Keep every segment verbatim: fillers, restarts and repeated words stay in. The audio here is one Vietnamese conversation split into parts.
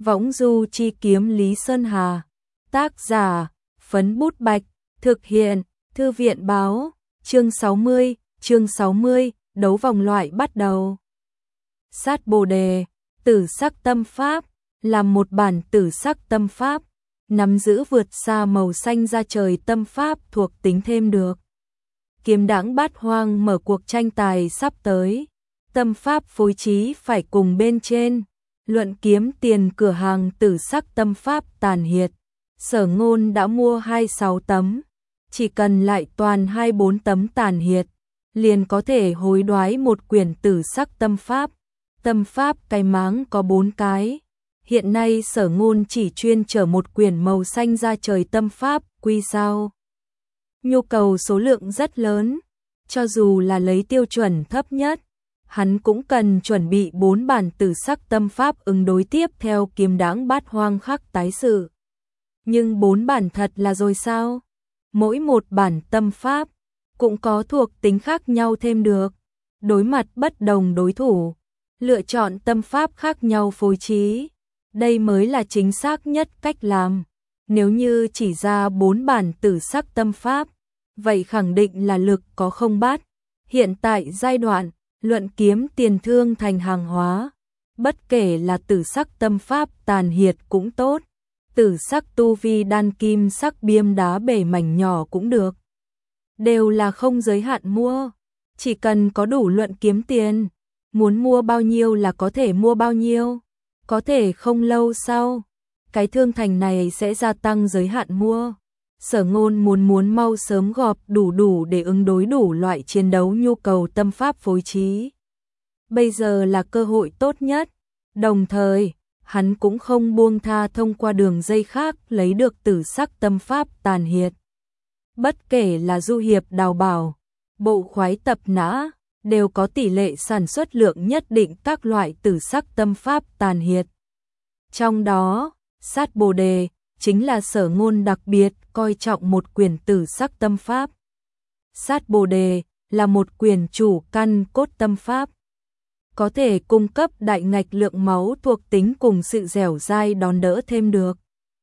Võng du chi kiếm Lý Sơn Hà. Tác giả, Phấn Bút Bạch. Thực hiện, Thư viện Báo. Chương sáu mươi, chương sáu mươi, đấu vòng loại bắt đầu. Sát Bồ Đề, Tử Sắc Tâm Pháp, làm một bản Tử Sắc Tâm Pháp, nắm giữ vượt xa màu xanh da trời tâm pháp thuộc tính thêm được. Kiếm Đãng Bát Hoang mở cuộc tranh tài sắp tới, tâm pháp phối trí phải cùng bên trên. Luận kiếm tiền cửa hàng Tử Sắc Tâm Pháp tàn hiệt, Sở Ngôn đã mua hai mươi sáu tấm, chỉ cần lại toàn hai mươi bốn tấm tàn hiệt, liền có thể hối đoái một quyển Tử Sắc Tâm Pháp. Tâm pháp cái máng có bốn cái. Hiện nay Sở Ngôn chỉ chuyên chở một quyển màu xanh da trời tâm pháp, quy sao. Nhu cầu số lượng rất lớn, cho dù là lấy tiêu chuẩn thấp nhất, hắn cũng cần chuẩn bị bốn bản Tử Sắc Tâm Pháp ứng đối tiếp theo Kiếm Đãng Bát Hoang khắc tái sự. Nhưng bốn bản thật là rồi sao? Mỗi một bản tâm pháp cũng có thuộc tính khác nhau thêm được. Đối mặt bất đồng đối thủ, lựa chọn tâm pháp khác nhau phối trí. Đây mới là chính xác nhất cách làm. Nếu như chỉ ra bốn bản Tử Sắc Tâm Pháp, vậy khẳng định là lực có không bát. Hiện tại giai đoạn, luận kiếm tiền thương thành hàng hóa. Bất kể là Tử Sắc Tâm Pháp tàn hiệt cũng tốt, Tử Sắc tu vi đan kim sắc biêm đá bể mảnh nhỏ cũng được. Đều là không giới hạn mua, chỉ cần có đủ luận kiếm tiền, muốn mua bao nhiêu là có thể mua bao nhiêu. Có thể không lâu sau, cái thương thành này sẽ gia tăng giới hạn mua. Sở Ngôn muốn muốn mau sớm gọp đủ đủ để ứng đối đủ loại chiến đấu nhu cầu tâm pháp phối trí. Bây giờ là cơ hội tốt nhất, đồng thời, hắn cũng không buông tha thông qua đường dây khác lấy được Tử Sắc Tâm Pháp tàn hiệt. Bất kể là du hiệp đào bảo, bộ khoái tập nã, đều có tỷ lệ sản xuất lượng nhất định các loại Tử Sắc Tâm Pháp tàn hiệt. Trong đó, Sát Bồ Đề chính là Sở Ngôn đặc biệt coi trọng một quyển Tử Sắc Tâm Pháp. Sát Bồ Đề là một quyển chủ căn cốt tâm pháp, có thể cung cấp đại ngạch lượng máu thuộc tính cùng sự dẻo dai đón đỡ thêm được.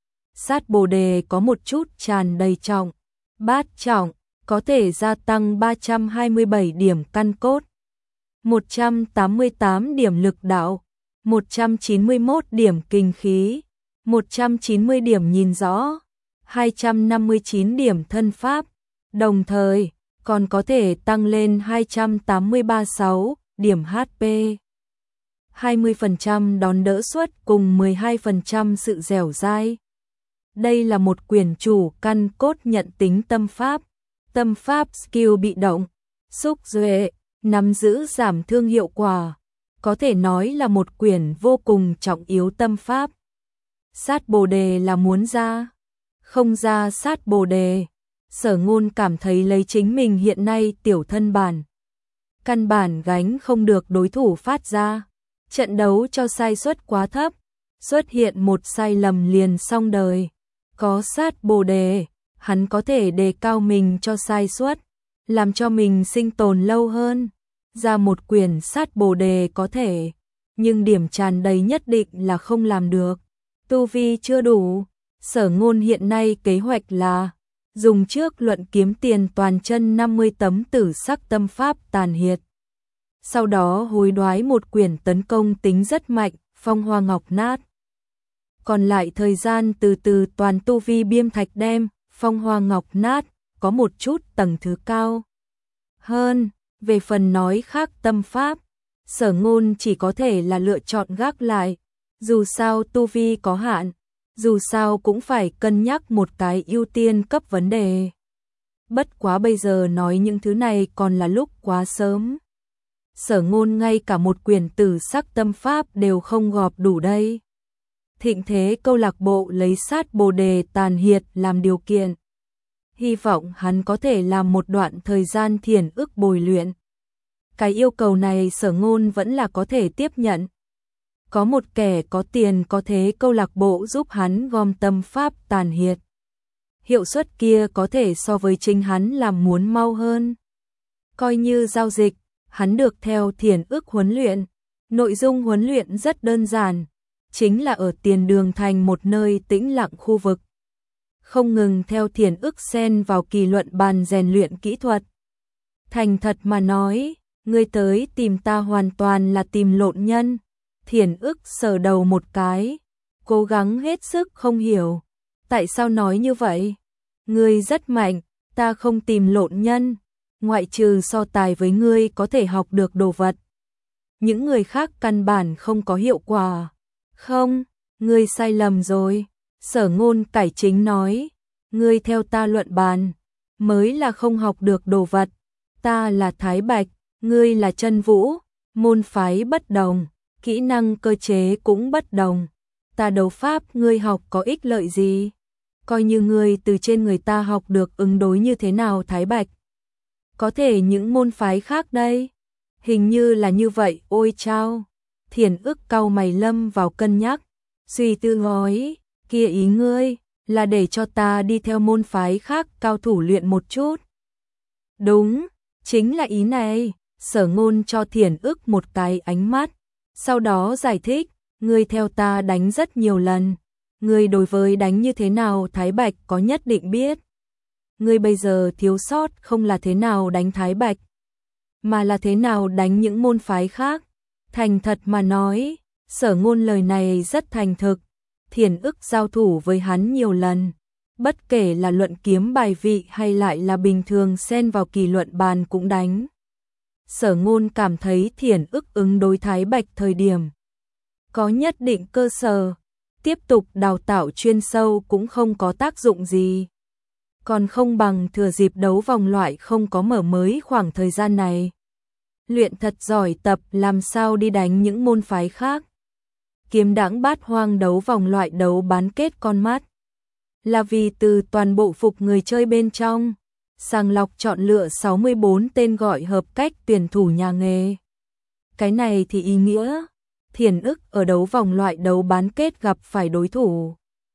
Sát Bồ Đề có một chút tràn đầy trọng, bát trọng, có thể gia tăng ba trăm hai mươi bảy điểm căn cốt, một trăm tám mươi tám điểm lực đạo, một trăm chín mươi mốt điểm kinh khí, một trăm chín mươi điểm nhìn rõ, hai trăm năm mươi chín điểm thân pháp, đồng thời còn có thể tăng lên hai trăm tám mươi ba phẩy sáu điểm hát pê, hai mươi phần trăm đón đỡ suất cùng mười hai phần trăm sự dẻo dai. Đây là một quyển chủ căn cốt nhận tính tâm pháp, tâm pháp skill bị động, xúc duệ, nắm giữ giảm thương hiệu quả, có thể nói là một quyển vô cùng trọng yếu tâm pháp. Sát Bồ Đề là muốn ra, không ra Sát Bồ Đề, Sở Ngôn cảm thấy lấy chính mình hiện nay tiểu thân bản, căn bản gánh không được đối thủ phát ra. Trận đấu cho sai suất quá thấp, xuất hiện một sai lầm liền xong đời. Có Sát Bồ Đề, hắn có thể đề cao mình cho sai suất, làm cho mình sinh tồn lâu hơn. Ra một quyển Sát Bồ Đề có thể, nhưng điểm tràn đầy nhất định là không làm được. Tu vi chưa đủ, Sở Ngôn hiện nay kế hoạch là dùng trước luận kiếm tiền toàn chân năm mươi tấm Tử Sắc Tâm Pháp tàn hiệt. Sau đó hối đoái một quyển tấn công tính rất mạnh, Phong Hoa Ngọc Nát. Còn lại thời gian từ từ toàn tu vi biêm thạch đem, Phong Hoa Ngọc Nát, có một chút tầng thứ cao hơn. Về phần nói khác tâm pháp, Sở Ngôn chỉ có thể là lựa chọn gác lại. Dù sao tu vi có hạn, dù sao cũng phải cân nhắc một cái ưu tiên cấp vấn đề. Bất quá bây giờ nói những thứ này còn là lúc quá sớm. Sở Ngôn ngay cả một quyển Tử Sắc Tâm Pháp đều không gọp đủ đây. Thịnh thế câu lạc bộ lấy Sát Bồ Đề tàn hiệt làm điều kiện. Hy vọng hắn có thể làm một đoạn thời gian thiền ức bồi luyện. Cái yêu cầu này Sở Ngôn vẫn là có thể tiếp nhận. Có một kẻ có tiền có thế câu lạc bộ giúp hắn gom tâm pháp tàn hiệt. Hiệu suất kia có thể so với chính hắn làm muốn mau hơn. Coi như giao dịch, hắn được theo thiền ức huấn luyện. Nội dung huấn luyện rất đơn giản, chính là ở tiền đường thành một nơi tĩnh lặng khu vực. Không ngừng theo Thiển Ức xen vào kỳ luận bàn rèn luyện kỹ thuật. Thành thật mà nói, ngươi tới tìm ta hoàn toàn là tìm lộn nhân. Thiển Ức sờ đầu một cái, cố gắng hết sức không hiểu. Tại sao nói như vậy? Ngươi rất mạnh, ta không tìm lộn nhân. Ngoại trừ so tài với ngươi có thể học được đồ vật. Những người khác căn bản không có hiệu quả. Không, ngươi sai lầm rồi. Sở Ngôn cải chính nói. Ngươi theo ta luận bàn, mới là không học được đồ vật. Ta là Thái Bạch, ngươi là Chân Vũ, môn phái bất đồng, kỹ năng cơ chế cũng bất đồng. Ta đấu pháp ngươi học có ích lợi gì? Coi như ngươi từ trên người ta học được ứng đối như thế nào Thái Bạch. Có thể những môn phái khác đây? Hình như là như vậy, ôi chao. Thiển Ức cau mày lâm vào cân nhắc, suy tư nói, kia ý ngươi là để cho ta đi theo môn phái khác cao thủ luyện một chút. Đúng, chính là ý này. Sở Ngôn cho Thiển Ức một cái ánh mắt, sau đó giải thích, ngươi theo ta đánh rất nhiều lần, ngươi đối với đánh như thế nào Thái Bạch có nhất định biết. Ngươi bây giờ thiếu sót không là thế nào đánh Thái Bạch, mà là thế nào đánh những môn phái khác. Thành thật mà nói, Sở Ngôn lời này rất thành thực. Thiển Ức giao thủ với hắn nhiều lần, bất kể là luận kiếm bài vị hay lại là bình thường xen vào kỳ luận bàn cũng đánh. Sở Ngôn cảm thấy Thiển Ức ứng đối Thái Bạch thời điểm có nhất định cơ sở, tiếp tục đào tạo chuyên sâu cũng không có tác dụng gì. Còn không bằng thừa dịp đấu vòng loại không có mở mới khoảng thời gian này. Luyện thật giỏi tập làm sao đi đánh những môn phái khác. Kiếm Đãng Bát Hoang đấu vòng loại đấu bán kết con mắt, là vì từ toàn bộ phục người chơi bên trong, sàng lọc chọn lựa sáu mươi bốn tên gọi hợp cách tuyển thủ nhà nghề. Cái này thì ý nghĩa, Thiển Ức ở đấu vòng loại đấu bán kết gặp phải đối thủ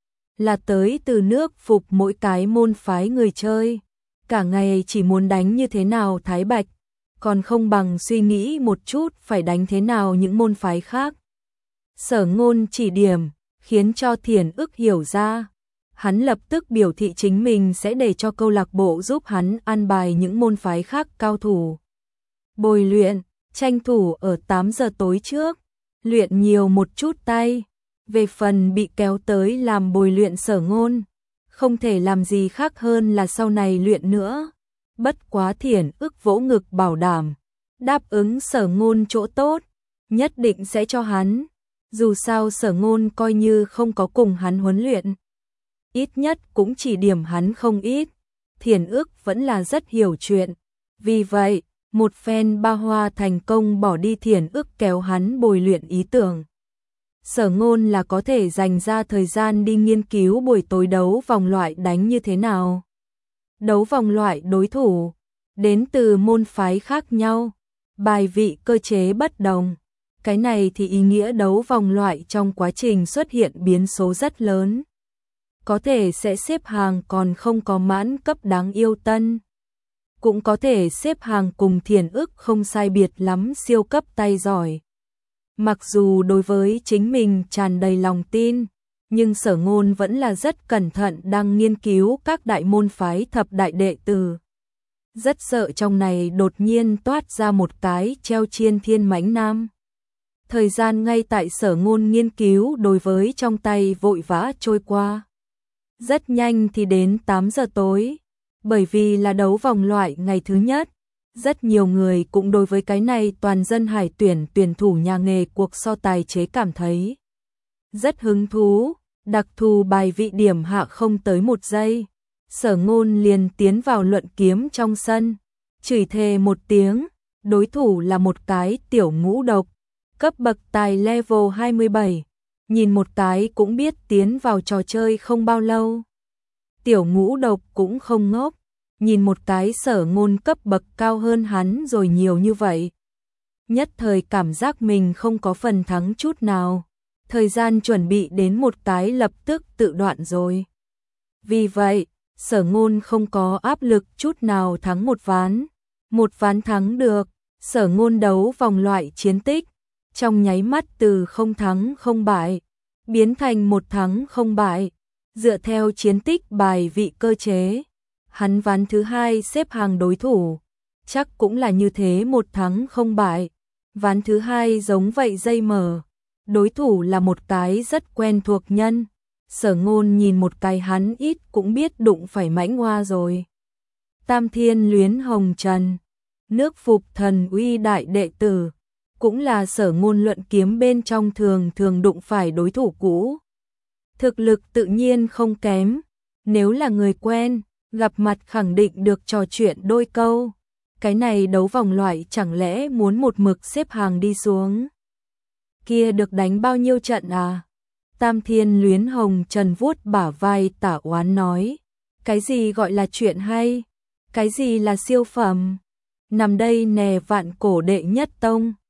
là tới từ nước phục mỗi cái môn phái người chơi. Cả ngày chỉ muốn đánh như thế nào Thái Bạch, còn không bằng suy nghĩ một chút phải đánh thế nào những môn phái khác. Sở Ngôn chỉ điểm, khiến cho Thiển Ức hiểu ra. Hắn lập tức biểu thị chính mình sẽ để cho câu lạc bộ giúp hắn an bài những môn phái khác cao thủ. Bồi luyện, tranh thủ ở tám giờ tối trước, luyện nhiều một chút tay. Về phần bị kéo tới làm bồi luyện Sở Ngôn, không thể làm gì khác hơn là sau này luyện nữa. Bất quá Thiển Ức vỗ ngực bảo đảm, đáp ứng Sở Ngôn chỗ tốt, nhất định sẽ cho hắn. Dù sao Sở Ngôn coi như không có cùng hắn huấn luyện, ít nhất cũng chỉ điểm hắn không ít. Thiển Ức vẫn là rất hiểu chuyện. Vì vậy, một phen ba hoa thành công bỏ đi Thiển Ức kéo hắn bồi luyện ý tưởng. Sở Ngôn là có thể dành ra thời gian đi nghiên cứu buổi tối đấu vòng loại đánh như thế nào. Đấu vòng loại đối thủ đến từ môn phái khác nhau, bài vị cơ chế bất đồng. Cái này thì ý nghĩa đấu vòng loại trong quá trình xuất hiện biến số rất lớn. Có thể sẽ xếp hàng còn không có mãn cấp đáng yêu tân. Cũng có thể xếp hàng cùng Thiển Ức không sai biệt lắm siêu cấp tay giỏi. Mặc dù đối với chính mình tràn đầy lòng tin, nhưng Sở Ngôn vẫn là rất cẩn thận đang nghiên cứu các đại môn phái thập đại đệ tử. Rất sợ trong này đột nhiên toát ra một cái treo chiên thiên mãnh nam. Thời gian ngay tại Sở Ngôn nghiên cứu đối với trong tay vội vã trôi qua. Rất nhanh thì đến tám giờ tối, bởi vì là đấu vòng loại ngày thứ nhất. Rất nhiều người cũng đối với cái này toàn dân hải tuyển tuyển thủ nhà nghề cuộc so tài chế cảm thấy rất hứng thú. Đặc thù bài vị điểm hạ không tới một giây, Sở Ngôn liền tiến vào luận kiếm trong sân, chửi thề một tiếng. Đối thủ là một cái tiểu ngũ độc, cấp bậc tài level hai mươi bảy, nhìn một cái cũng biết tiến vào trò chơi không bao lâu. Tiểu ngũ độc cũng không ngốc, nhìn một cái Sở Ngôn cấp bậc cao hơn hắn rồi nhiều như vậy. Nhất thời cảm giác mình không có phần thắng chút nào. Thời gian chuẩn bị đến một cái lập tức tự đoạn rồi. Vì vậy, Sở Ngôn không có áp lực chút nào thắng một ván. Một ván thắng được, Sở Ngôn đấu vòng loại chiến tích, trong nháy mắt từ không thắng không bại, biến thành một thắng không bại. Dựa theo chiến tích bài vị cơ chế, hắn ván thứ hai xếp hàng đối thủ, chắc cũng là như thế một thắng không bại. Ván thứ hai giống vậy dây mở, đối thủ là một cái rất quen thuộc nhân. Sở Ngôn nhìn một cái hắn ít cũng biết đụng phải mãnh hoa rồi. Tam Thiên Luyến Hồng Trần, nước Phục Thần Uy đại đệ tử, cũng là Sở Ngôn luận kiếm bên trong thường thường đụng phải đối thủ cũ. Thực lực tự nhiên không kém, nếu là người quen, gặp mặt khẳng định được trò chuyện đôi câu. Cái này đấu vòng loại chẳng lẽ muốn một mực xếp hàng đi xuống? Kia được đánh bao nhiêu trận à? Tam Thiên Luyến Hồng Trần vuốt bả vai Tả Oán nói, cái gì gọi là chuyện hay? Cái gì là siêu phẩm? Nằm đây nè vạn cổ đệ nhất tông.